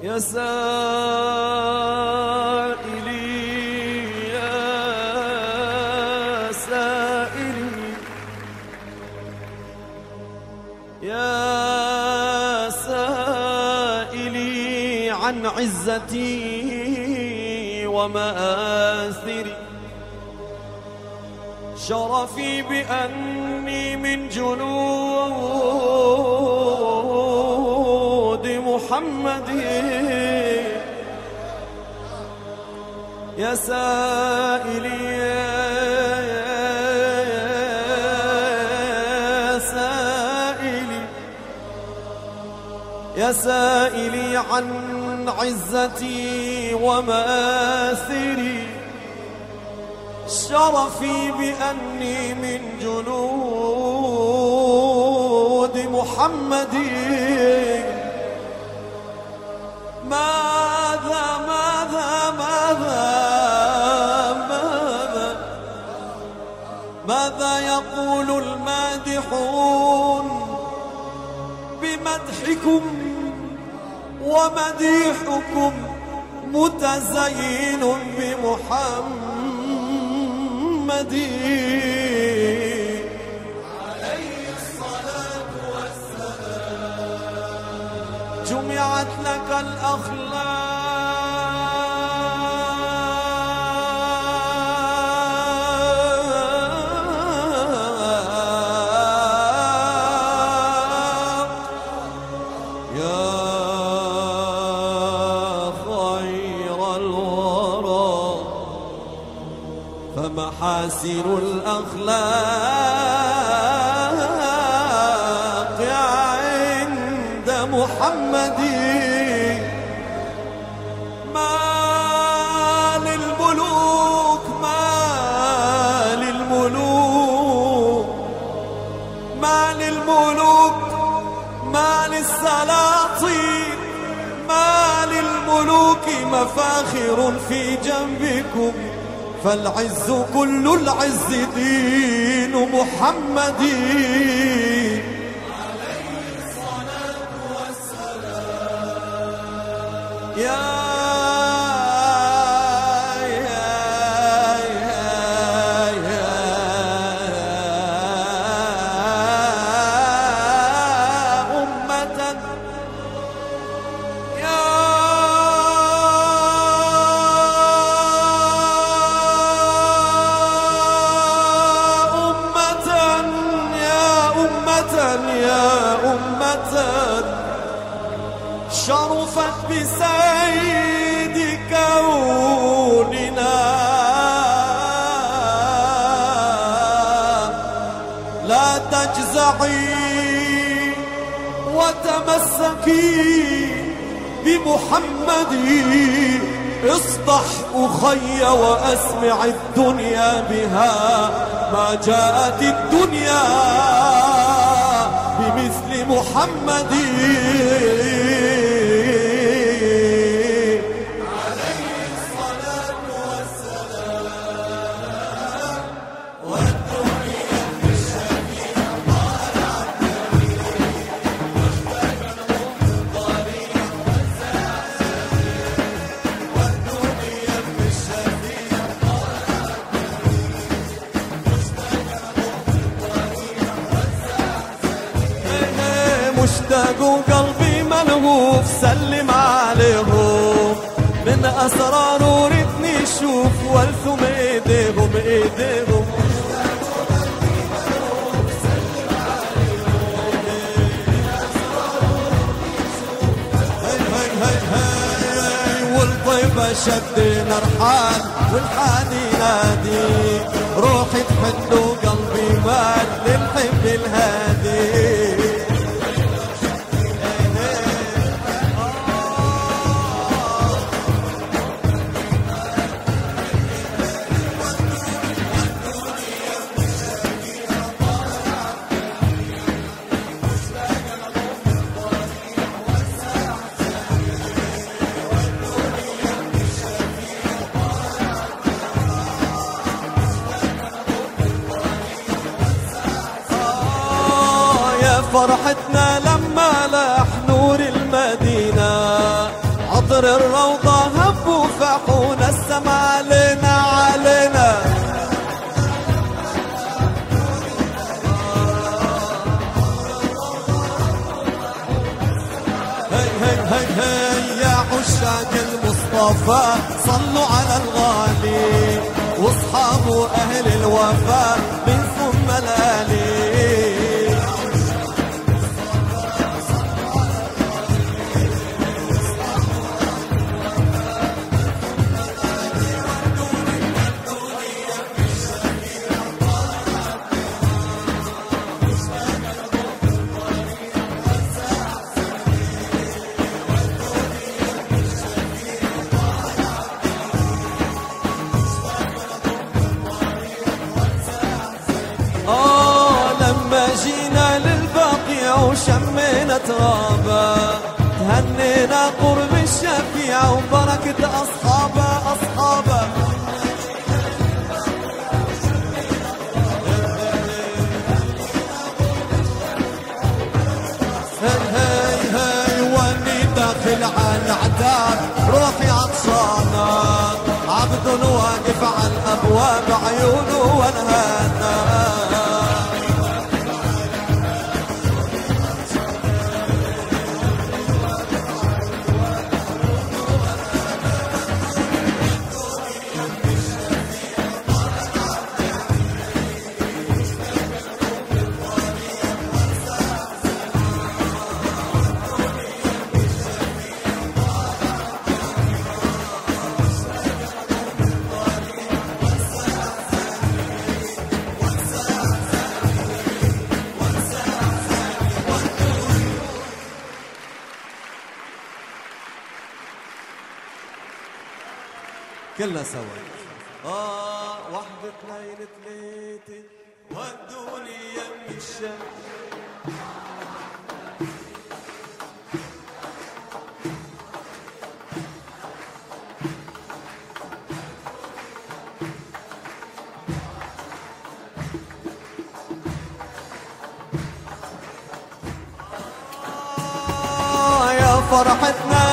يا سائلي يا سائلي يا سائلي عن عزتي ومآثري، شرفي بأني من جنود محمد. يا سائلي يا سائلي يا سائلي عن عزتي ومآثري، شرفي بأني من جنود محمد. ماذا ماذا ماذا ماذا ماذا يقول المادحون بمدحكم ومديحكم متزين بمحمد عليه الصلاة والسلام. جمعت لك الأخلاق يا خير الورى، فمحاسن الأخلاق عند محمد. ما للملوك ما للملوك ما للملوك ما للسلاطين ما للملوك مفاخر في جنبكم، فالعز كل العز دين محمد عليه الصلاة والسلام. يا شرفت بسيد كوننا، لا تجزعي وتمسكي بمحمد. اصطح أخي وأسمع الدنيا بها، ما جاءت الدنيا بمثل محمد عليه الصلاة والسلام. والدنيا بالشفيع طالعت طريق والدنيا بالشفيع مشتاق وقلبي ملهوف، سلم عليهم من أسرار ورثني شوف والثم ايديهم ايديهم. والطيبة شدنا رحال والحادي نادي، روحي تحن وقلبي مال للحب الهادي. فرحتنا لما لاح نور المدينة هي يا عشاق المصطفى صلوا على الغالي واصحابه اهل الوفاء من ثم الالي. لما جينا للبقيع وشمينا ترابه تهنينا قرب الشفيع وبركة أصحابه هي واني داخل على الأعداد روحي عطشانة عبد واقف على الأبواب عيونه ونهانا. كلنا سوا وحدة اثنين ثلاثة ودوني يم الشمس. يا فرحتنا